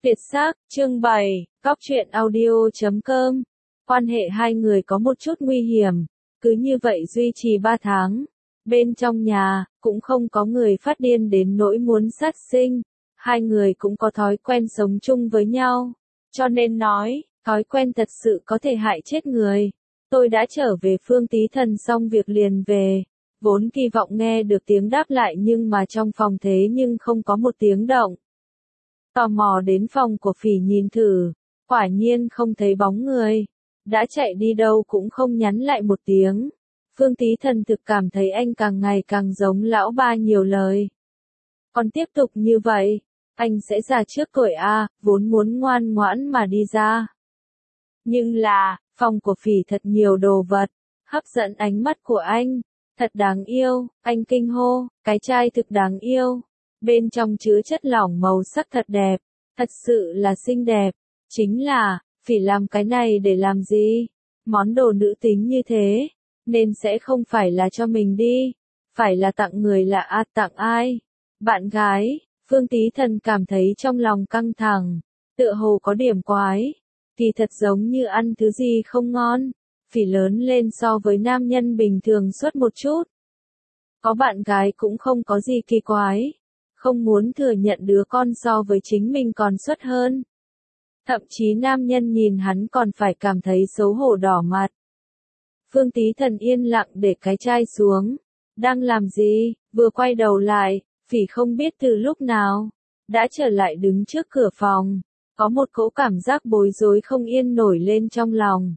Việt Sắc, chương 7, Góc truyện audio.com. Quan hệ hai người có một chút nguy hiểm, cứ như vậy duy trì 3 tháng. Bên trong nhà, cũng không có người phát điên đến nỗi muốn sát sinh. Hai người cũng có thói quen sống chung với nhau. Cho nên nói, thói quen thật sự có thể hại chết người. Tôi đã trở về Phương Tí Thần xong việc liền về. Vốn kỳ vọng nghe được tiếng đáp lại nhưng mà trong phòng thế nhưng không có một tiếng động. Tò mò đến phòng của Phỉ nhìn thử, quả nhiên không thấy bóng người. Đã chạy đi đâu cũng không nhắn lại một tiếng. Phương Tí Thần thực cảm thấy anh càng ngày càng giống lão ba nhiều lời. Còn tiếp tục như vậy, anh sẽ già trước tuổi A, vốn muốn ngoan ngoãn mà đi ra. Nhưng là, phòng của Phỉ thật nhiều đồ vật, hấp dẫn ánh mắt của anh. Thật đáng yêu, anh kinh hô, cái chai thực đáng yêu. Bên trong chứa chất lỏng màu sắc thật đẹp, thật sự là xinh đẹp. Chính là, Phỉ làm cái này để làm gì? Món đồ nữ tính như thế, nên sẽ không phải là cho mình đi, phải là tặng người lạ. Tặng ai? Bạn gái. Phương Tí Thần cảm thấy trong lòng căng thẳng, tựa hồ có điểm quái, kỳ thật giống như ăn thứ gì không ngon. Phỉ lớn lên so với nam nhân bình thường suốt một chút. Có bạn gái cũng không có gì kỳ quái. Không muốn thừa nhận đứa con so với chính mình còn xuất hơn. Thậm chí nam nhân nhìn hắn còn phải cảm thấy xấu hổ đỏ mặt. Phương Tí Thần yên lặng để cái chai xuống. Đang làm gì? Vừa quay đầu lại, Phỉ không biết từ lúc nào đã trở lại đứng trước cửa phòng. Có một cỗ cảm giác bối rối không yên nổi lên trong lòng.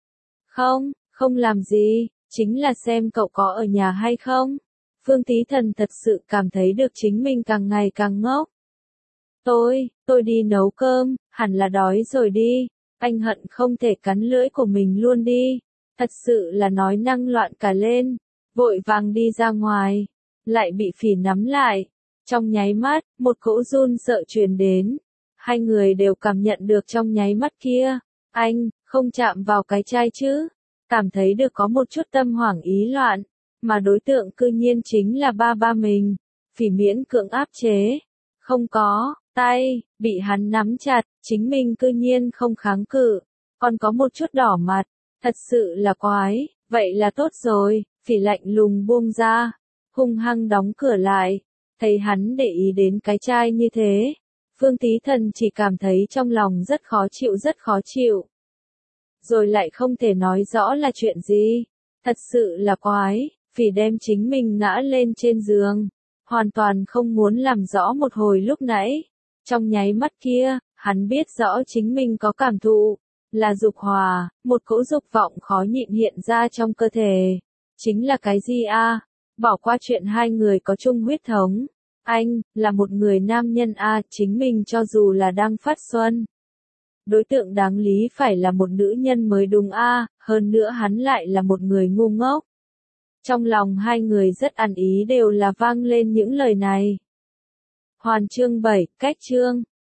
Không làm gì, chính là xem cậu có ở nhà hay không. Phương Tí Thần thật sự cảm thấy được chính mình càng ngày càng ngốc. Tôi đi nấu cơm, hẳn là đói rồi đi. Anh hận không thể cắn lưỡi của mình luôn đi. Thật sự là nói năng loạn cả lên. Vội vàng đi ra ngoài, lại bị Phỉ nắm lại. Trong nháy mắt, một cỗ run sợ truyền đến. Hai người đều cảm nhận được trong nháy mắt kia. Anh, không chạm vào cái chai chứ. Cảm thấy được có một chút tâm hoảng ý loạn. Mà đối tượng cư nhiên chính là ba mình. Phỉ miễn cưỡng áp chế. Không có, tay, bị hắn nắm chặt, chính mình cư nhiên không kháng cự. Còn có một chút đỏ mặt. Thật sự là quái, vậy là tốt rồi. Phỉ lạnh lùng buông ra. Hung hăng đóng cửa lại. Thấy hắn để ý đến cái chai như thế. Phương Tí Thần chỉ cảm thấy trong lòng rất khó chịu. Rồi lại không thể nói rõ là chuyện gì. Thật sự là quái. Phỉ đem chính mình ngã lên trên giường, hoàn toàn không muốn làm rõ một hồi lúc nãy. Trong nháy mắt kia, hắn biết rõ chính mình có cảm thụ, là dục hòa, một cỗ dục vọng khó nhịn hiện ra trong cơ thể. Chính là cái gì a? Bỏ qua chuyện hai người có chung huyết thống. Anh, là một người nam nhân chính mình cho dù là đang phát xuân. Đối tượng đáng lý phải là một nữ nhân mới đúng hơn nữa hắn lại là một người ngu ngốc. Trong lòng hai người rất ăn ý đều là vang lên những lời này. Hoàn chương 7, cách chương.